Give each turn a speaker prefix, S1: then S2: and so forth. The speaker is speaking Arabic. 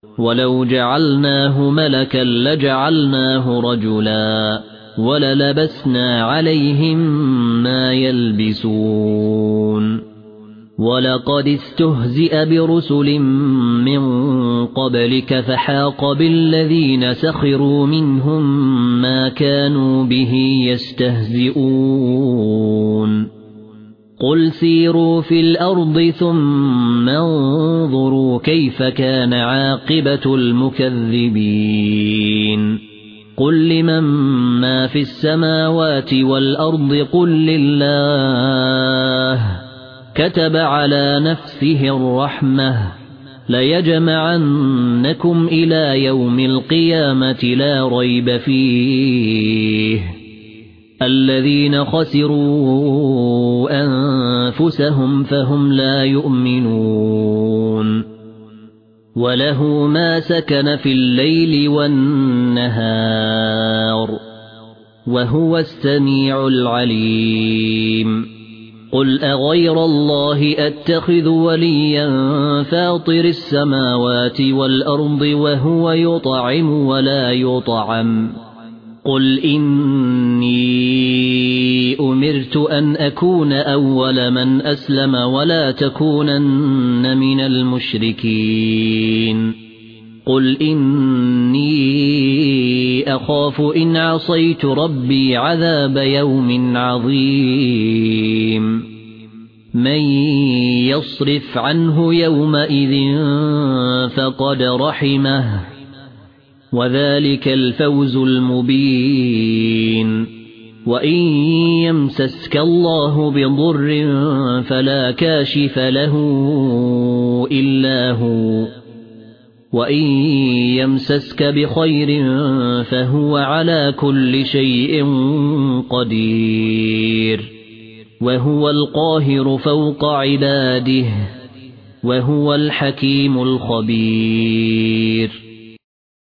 S1: ولو جعلناه ملكا لجعلناه رجلا وللبسنا عليهم ما يلبسون ولقد استهزئ برسل من قبلك فحاق بالذين سخروا منهم ما كانوا به يستهزئون قل سيروا في الأرض ثم انظروا كيف كان عاقبة المكذبين قل لمن ما في السماوات والأرض قل لله كتب على نفسه الرحمة ليجمعنكم إلى يوم القيامة لا ريب فيه الذين خسروا أنفسهم فهم لا يؤمنون وله ما سكن في الليل والنهار وهو السميع العليم قل أغير الله أتخذ وليا فاطر السماوات والأرض وهو يطعم ولا يطعم قل إني أمرت أن أكون أول من أسلم ولا تكونن من المشركين قل إني أخاف إن عصيت ربي عذاب يوم عظيم من يصرف عنه يومئذ فقد رحمه وذلك الفوز المبين وإن يمسسك الله بضر فلا كاشف له إلا هو وإن يمسسك بخير فهو على كل شيء قدير وهو القاهر فوق عباده وهو الحكيم الخبير